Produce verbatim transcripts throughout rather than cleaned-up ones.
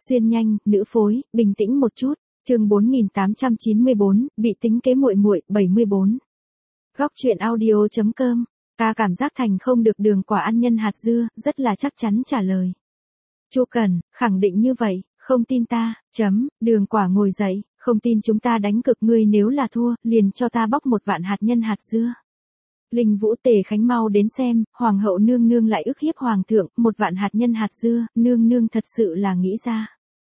Xuyên nhanh, nữ phối, bình tĩnh một chút. Chương bốn nghìn tám trăm chín mươi bốn, bị tính kế muội muội, bảy mươi bốn. Góc truyện audio chấm com. Ca cảm giác thành không được Đường Quả ăn nhân hạt dưa, rất là chắc chắn trả lời. Chu Cần, khẳng định như vậy, không tin ta, chấm, Đường Quả ngồi dậy, không tin chúng ta đánh cực ngươi, nếu là thua, liền cho ta bóc một vạn hạt nhân hạt dưa. Linh Vũ Tề Khánh mau đến xem, hoàng hậu nương nương lại ức hiếp hoàng thượng, một vạn hạt nhân hạt dưa, nương nương thật sự là nghĩ ra.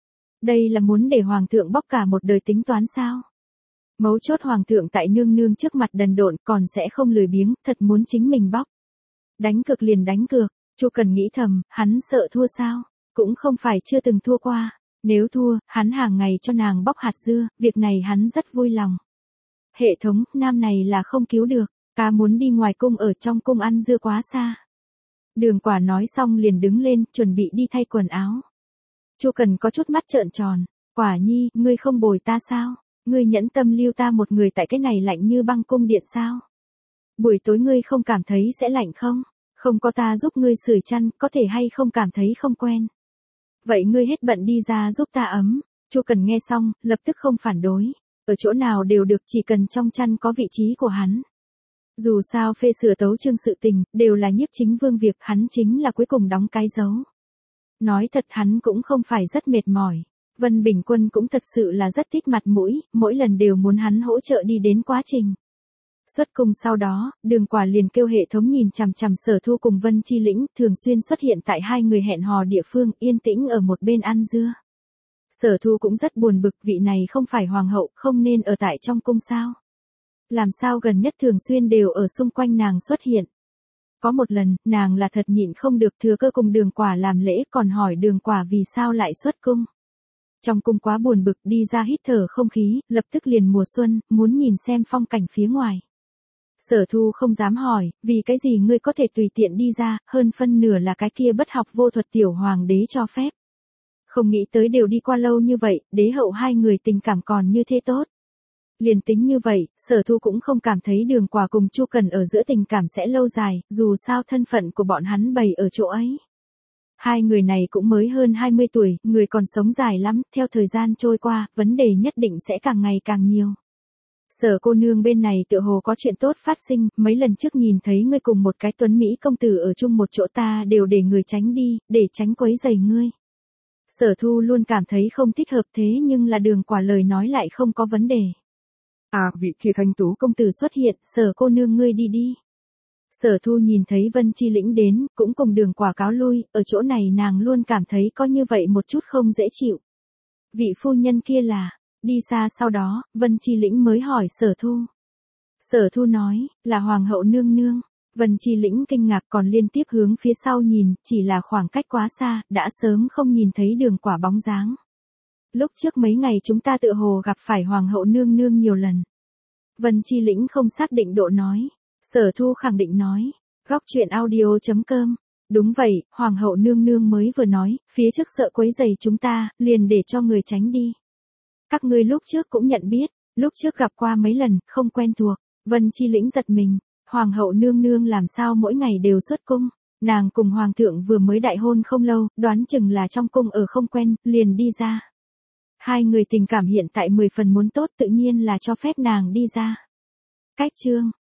Đây là muốn để hoàng thượng bóc cả một đời tính toán sao? Mấu chốt hoàng thượng tại nương nương trước mặt đần độn, còn sẽ không lười biếng, thật muốn chính mình bóc. Đánh cược liền đánh cược, Chu Cần nghĩ thầm, hắn sợ thua sao? Cũng không phải chưa từng thua qua, nếu thua, hắn hàng ngày cho nàng bóc hạt dưa, việc này hắn rất vui lòng. Hệ thống, nam này là không cứu được, ca muốn đi ngoài cung, ở trong cung ăn dưa quá xa. Đường Quả nói xong liền đứng lên, chuẩn bị đi thay quần áo. Chu Cần có chút mắt trợn tròn, Quả Nhi, ngươi không bồi ta sao? Ngươi nhẫn tâm lưu ta một người tại cái này lạnh như băng cung điện sao? Buổi tối ngươi không cảm thấy sẽ lạnh không? Không có ta giúp ngươi sưởi chăn, có thể hay không cảm thấy không quen? Vậy ngươi hết bận đi ra giúp ta ấm. Chu Cần nghe xong, lập tức không phản đối. Ở chỗ nào đều được, chỉ cần trong chăn có vị trí của hắn. Dù sao phê sửa tấu chương sự tình, đều là Nhiếp Chính Vương việc, hắn chính là cuối cùng đóng cái dấu. Nói thật hắn cũng không phải rất mệt mỏi. Vân Bình Quân cũng thật sự là rất thích mặt mũi, mỗi lần đều muốn hắn hỗ trợ đi đến quá trình. Xuất cung sau đó, Đường Quả liền kêu hệ thống nhìn chằm chằm Sở Thu cùng Vân Chi Lĩnh, thường xuyên xuất hiện tại hai người hẹn hò địa phương, yên tĩnh ở một bên ăn dưa. Sở Thu cũng rất buồn bực, vị này không phải hoàng hậu, không nên ở tại trong cung sao? Làm sao gần nhất thường xuyên đều ở xung quanh nàng xuất hiện. Có một lần, nàng là thật nhịn không được, thừa cơ cùng Đường Quả làm lễ, còn hỏi Đường Quả vì sao lại xuất cung. Trong cung quá buồn bực, đi ra hít thở không khí, lập tức liền mùa xuân, muốn nhìn xem phong cảnh phía ngoài. Sở Thu không dám hỏi, vì cái gì ngươi có thể tùy tiện đi ra, hơn phân nửa là cái kia bất học vô thuật tiểu hoàng đế cho phép. Không nghĩ tới đều đi qua lâu như vậy, đế hậu hai người tình cảm còn như thế tốt. Liền tính như vậy, Sở Thu cũng không cảm thấy Đường Quả cùng Chu Cần ở giữa tình cảm sẽ lâu dài, dù sao thân phận của bọn hắn bày ở chỗ ấy. Hai người này cũng mới hơn hai mươi tuổi, người còn sống dài lắm, theo thời gian trôi qua, vấn đề nhất định sẽ càng ngày càng nhiều. Sở cô nương bên này tựa hồ có chuyện tốt phát sinh, mấy lần trước nhìn thấy ngươi cùng một cái tuấn Mỹ công tử ở chung một chỗ, ta đều để người tránh đi, để tránh quấy rầy ngươi. Sở Thu luôn cảm thấy không thích hợp, thế nhưng là Đường Quả lời nói lại không có vấn đề. À, vị kia thanh tú công tử xuất hiện, Sở cô nương ngươi đi đi. Sở Thu nhìn thấy Vân Chi Lĩnh đến, cũng cùng Đường Quả cáo lui, ở chỗ này nàng luôn cảm thấy có như vậy một chút không dễ chịu. Vị phu nhân kia là, đi xa sau đó, Vân Chi Lĩnh mới hỏi Sở Thu. Sở Thu nói, là Hoàng hậu nương nương. Vân Chi Lĩnh kinh ngạc, còn liên tiếp hướng phía sau nhìn, chỉ là khoảng cách quá xa, đã sớm không nhìn thấy Đường Quả bóng dáng. Lúc trước mấy ngày chúng ta tựa hồ gặp phải Hoàng hậu nương nương nhiều lần. Vân Chi Lĩnh không xác định độ nói. Sở Thu khẳng định nói. Góc truyện audio chấm com. Đúng vậy, Hoàng hậu nương nương mới vừa nói, phía trước sợ quấy rầy chúng ta, liền để cho người tránh đi. Các ngươi lúc trước cũng nhận biết, lúc trước gặp qua mấy lần, không quen thuộc. Vân Chi Lĩnh giật mình. Hoàng hậu nương nương làm sao mỗi ngày đều xuất cung. Nàng cùng Hoàng thượng vừa mới đại hôn không lâu, đoán chừng là trong cung ở không quen, liền đi ra. Hai người tình cảm hiện tại mười phần muốn tốt, tự nhiên là cho phép nàng đi ra. Cách chương.